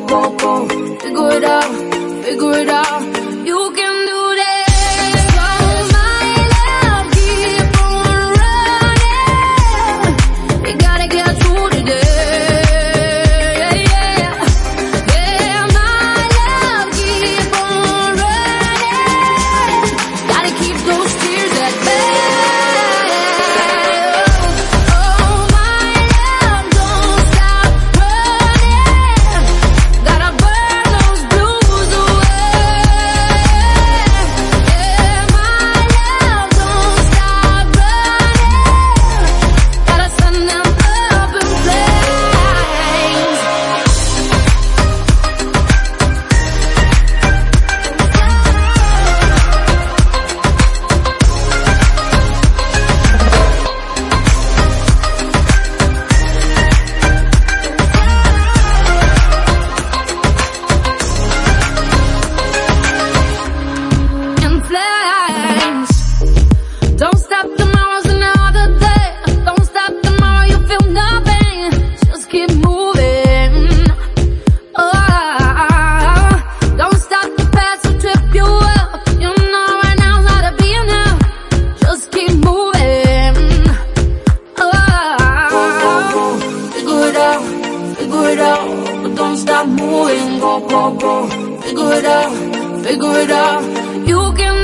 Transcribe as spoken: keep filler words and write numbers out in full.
go, go. Figure it out, figure it out. You can do that. So my love, keep on running. You gotta get through today. Yeah, yeah, my love, keep on running. Gotta keep those tears at bay. Don't stop, tomorrow's another day. Don't stop, tomorrow you feel nothing. Just keep moving. Oh, don't stop, the past will trip you up. You know right now's not to be enough. Just keep moving. Oh, figure it out, figure it out. But don't stop moving, go, go, go. Figure it out, figure it out. You can